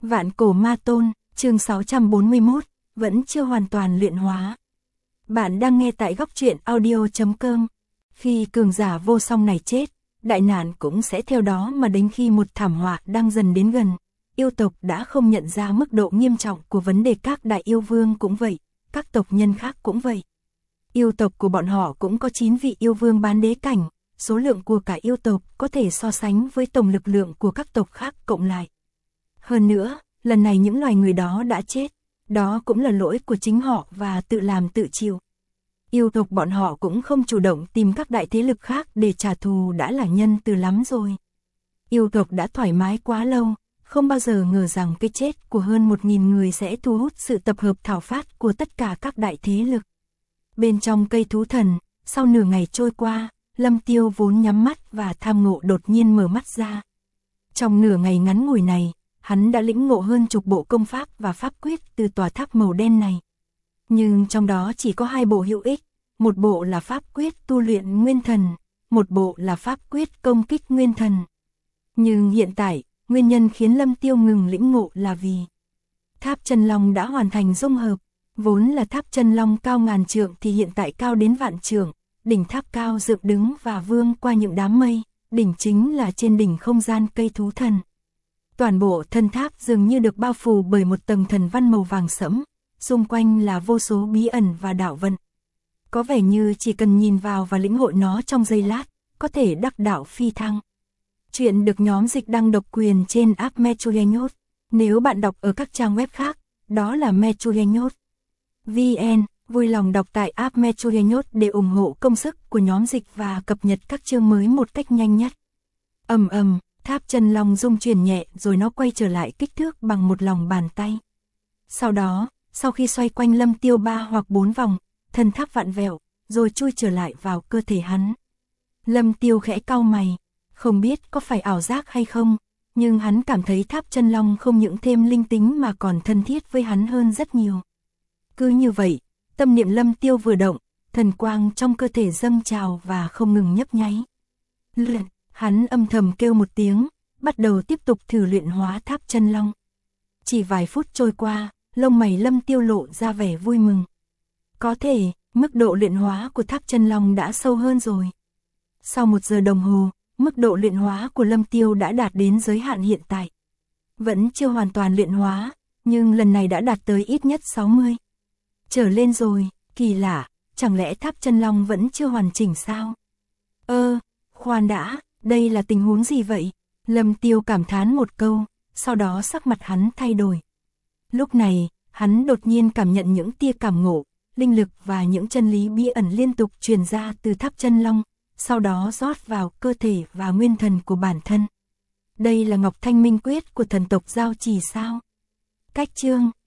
Vạn cổ ma tôn, chương 641, vẫn chưa hoàn toàn luyện hóa. Bạn đang nghe tại góc truyện audio.com. Khi cường giả vô song này chết, đại nạn cũng sẽ theo đó mà đến khi một thảm họa đang dần đến gần. Yêu tộc đã không nhận ra mức độ nghiêm trọng của vấn đề, các đại yêu vương cũng vậy, các tộc nhân khác cũng vậy. Yêu tộc của bọn họ cũng có 9 vị yêu vương bán đế cảnh, số lượng của cả yêu tộc có thể so sánh với tổng lực lượng của các tộc khác cộng lại. Hơn nữa, lần này những loài người đó đã chết, đó cũng là lỗi của chính họ và tự làm tự chịu. Yêu tộc bọn họ cũng không chủ động tìm các đại thế lực khác để trả thù đã là nhân từ lắm rồi. Yêu tộc đã thoải mái quá lâu, không bao giờ ngờ rằng cái chết của hơn 1.000 người sẽ thu hút sự tập hợp thảo phát của tất cả các đại thế lực. Bên trong cây thú thần, sau nửa ngày trôi qua, Lâm Tiêu vốn nhắm mắt và tham ngộ đột nhiên mở mắt ra. Trong nửa ngày ngắn ngủi này, hắn đã lĩnh ngộ hơn chục bộ công pháp và pháp quyết từ tòa tháp màu đen này. Nhưng trong đó chỉ có 2 bộ hữu ích, một bộ là pháp quyết tu luyện nguyên thần, một bộ là pháp quyết công kích nguyên thần. Nhưng hiện tại, nguyên nhân khiến Lâm Tiêu ngừng lĩnh ngộ là vì tháp chân long đã hoàn thành dung hợp, vốn là tháp chân long cao ngàn trượng thì hiện tại cao đến vạn trượng, đỉnh tháp cao dựng đứng và vươn qua những đám mây, đỉnh chính là trên đỉnh không gian cây thú thần. Toàn bộ thân tháp dường như được bao phủ bởi một tầng thần văn màu vàng sẫm, xung quanh là vô số bí ẩn và đạo vận. Có vẻ như chỉ cần nhìn vào và lĩnh hội nó trong giây lát, có thể đắc đạo phi thăng. Chuyện được nhóm dịch đăng độc quyền trên app Mechuyenyot. Nếu bạn đọc ở các trang web khác, đó là Mechuyenyot VN, vui lòng đọc tại app Mechuyenyot để ủng hộ công sức của nhóm dịch và cập nhật các chương mới một cách nhanh nhất. Ầm ầm, tháp chân long rung chuyển nhẹ rồi nó quay trở lại kích thước bằng một lòng bàn tay. Sau đó, sau khi xoay quanh Lâm Tiêu 3 hoặc 4 vòng, thân tháp vặn vẹo, rồi chui trở lại vào cơ thể hắn. Lâm Tiêu khẽ cau mày, không biết có phải ảo giác hay không, nhưng hắn cảm thấy tháp chân long không những thêm linh tính mà còn thân thiết với hắn hơn rất nhiều. Cứ như vậy, tâm niệm Lâm Tiêu vừa động, thần quang trong cơ thể dâng trào và không ngừng nhấp nháy. Luyện, hắn âm thầm kêu một tiếng, bắt đầu tiếp tục thử luyện hóa tháp chân long. Chỉ vài phút trôi qua, lông mày Lâm Tiêu lộ ra vẻ vui mừng. Có thể, mức độ luyện hóa của tháp chân long đã sâu hơn rồi. Sau 1 giờ đồng hồ, mức độ luyện hóa của Lâm Tiêu đã đạt đến giới hạn hiện tại. Vẫn chưa hoàn toàn luyện hóa, nhưng lần này đã đạt tới ít nhất 60 trở lên rồi. Kỳ lạ, chẳng lẽ tháp chân long vẫn chưa hoàn chỉnh sao? Khoan đã, đây là tình huống gì vậy? Lâm Tiêu cảm thán một câu, sau đó sắc mặt hắn thay đổi. Lúc này, hắn đột nhiên cảm nhận những tia cảm ngộ, linh lực và những chân lý bí ẩn liên tục truyền ra từ tháp chân long, sau đó rót vào cơ thể và nguyên thần của bản thân. Đây là Ngọc Thanh Minh Quyết của thần tộc Giao Trì sao? Cách chương